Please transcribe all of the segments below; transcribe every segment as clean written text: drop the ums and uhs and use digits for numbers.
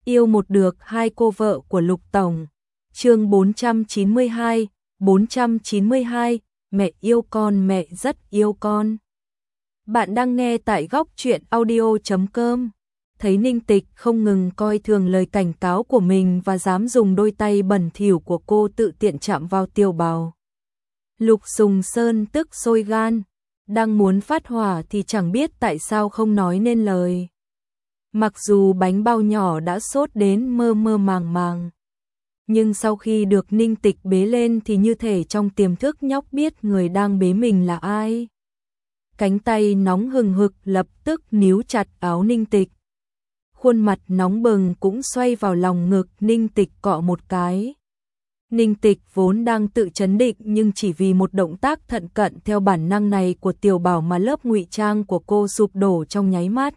Yêu một được hai cô vợ của Lục Tổng. Chương 492, mẹ yêu con, mẹ rất yêu con. Bạn đang nghe tại góc truyện audio.com. Thấy Ninh Tịch không ngừng coi thường lời cảnh cáo của mình và dám dùng đôi tay bẩn thỉu của cô tự tiện chạm vào Tiểu Bảo, Lục Sùng Sơn tức sôi gan, đang muốn phát hỏa thì chẳng biết tại sao không nói nên lời. Mặc dù bánh bao nhỏ đã sốt đến mơ mơ màng màng, nhưng sau khi được Ninh Tịch bế lên thì như thể trong tiềm thức nhóc biết người đang bế mình là ai. Cánh tay nóng hừng hực lập tức níu chặt áo Ninh Tịch. Khuôn mặt nóng bừng cũng xoay vào lòng ngực Ninh Tịch cọ một cái. Ninh Tịch vốn đang tự trấn định nhưng chỉ vì một động tác thận cận theo bản năng này của Tiểu Bảo mà lớp ngụy trang của cô sụp đổ trong nháy mắt.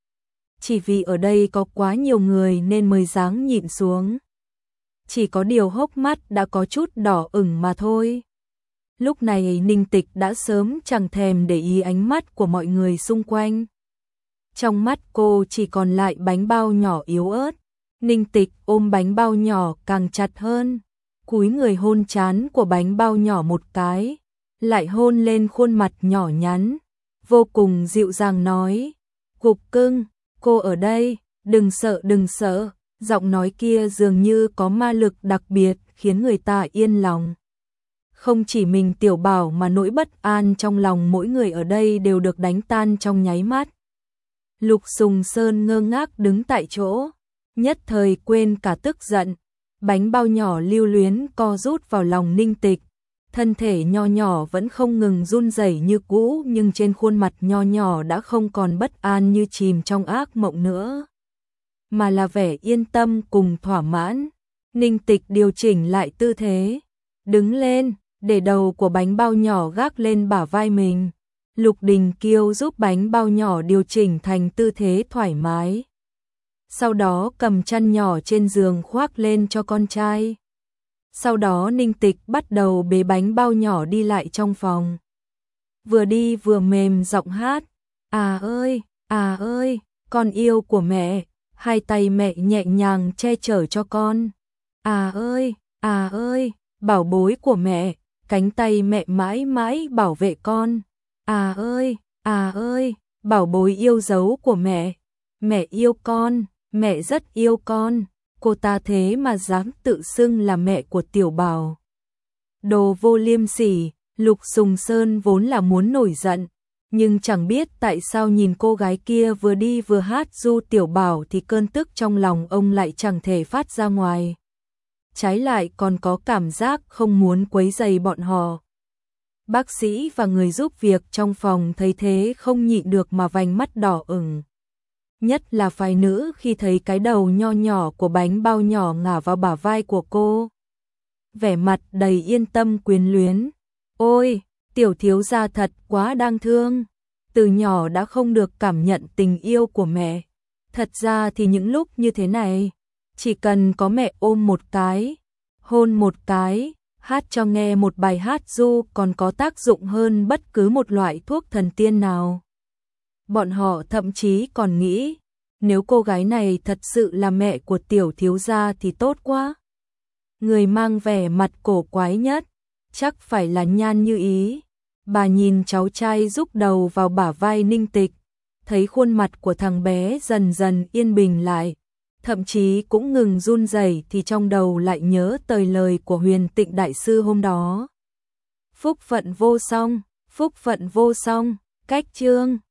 Chỉ vì ở đây có quá nhiều người nên mới dáng nhịn xuống. Chỉ có điều hốc mắt đã có chút đỏ ửng mà thôi. Lúc này Ninh Tịch đã sớm chẳng thèm để ý ánh mắt của mọi người xung quanh. Trong mắt cô chỉ còn lại bánh bao nhỏ yếu ớt. Ninh Tịch ôm bánh bao nhỏ càng chặt hơn, cúi người hôn trán của bánh bao nhỏ một cái, lại hôn lên khuôn mặt nhỏ nhắn, vô cùng dịu dàng nói: "Cục cưng, cô ở đây, đừng sợ." Giọng nói kia dường như có ma lực đặc biệt khiến người ta yên lòng. Không chỉ mình Tiểu Bảo mà nỗi bất an trong lòng mỗi người ở đây đều được đánh tan trong nháy mắt. Lục Sùng Sơn ngơ ngác đứng tại chỗ, nhất thời quên cả tức giận. Bánh bao nhỏ lưu luyến co rút vào lòng Ninh Tịch, thân thể nho nhỏ vẫn không ngừng run rẩy như cũ, nhưng trên khuôn mặt nho nhỏ đã không còn bất an như chìm trong ác mộng nữa, mà là vẻ yên tâm cùng thỏa mãn. Ninh Tịch điều chỉnh lại tư thế, đứng lên, để đầu của bánh bao nhỏ gác lên bả vai mình. Lục Đình Kiêu giúp bánh bao nhỏ điều chỉnh thành tư thế thoải mái. Sau đó cầm chăn nhỏ trên giường khoác lên cho con trai. Sau đó Ninh Tịch bắt đầu bế bánh bao nhỏ đi lại trong phòng. Vừa đi vừa mềm giọng hát: à ơi, con yêu của mẹ." Hai tay mẹ nhẹ nhàng che chở cho con. À ơi, bảo bối của mẹ, cánh tay mẹ mãi mãi bảo vệ con. À ơi, bảo bối yêu dấu của mẹ. Mẹ yêu con, mẹ rất yêu con. Cô ta thế mà dám tự xưng là mẹ của Tiểu Bảo. Đồ vô liêm sỉ. Lục Sùng Sơn vốn là muốn nổi giận, nhưng chẳng biết tại sao nhìn cô gái kia vừa đi vừa hát du Tiểu Bảo thì cơn tức trong lòng ông lại chẳng thể phát ra ngoài. Trái lại còn có cảm giác không muốn quấy rầy bọn họ. Bác sĩ và người giúp việc trong phòng thấy thế không nhịn được mà vành mắt đỏ ửng. Nhất là phái nữ khi thấy cái đầu nho nhỏ của bánh bao nhỏ ngả vào bả vai của cô. Vẻ mặt đầy yên tâm quyến luyến. Ôi, tiểu thiếu gia thật quá đáng thương. Từ nhỏ đã không được cảm nhận tình yêu của mẹ. Thật ra thì những lúc như thế này, chỉ cần có mẹ ôm một cái, hôn một cái, hát cho nghe một bài hát ru còn có tác dụng hơn bất cứ một loại thuốc thần tiên nào. Bọn họ thậm chí còn nghĩ, nếu cô gái này thật sự là mẹ của tiểu thiếu gia thì tốt quá. Người mang vẻ mặt cổ quái nhất chắc phải là Nhan Như Ý. Bà nhìn cháu trai rúc đầu vào bả vai Ninh Tịch, thấy khuôn mặt của thằng bé dần dần yên bình lại, thậm chí cũng ngừng run rẩy thì trong đầu lại nhớ tới lời của Huyền Tịnh đại sư hôm đó. Phúc phận vô song, cách chương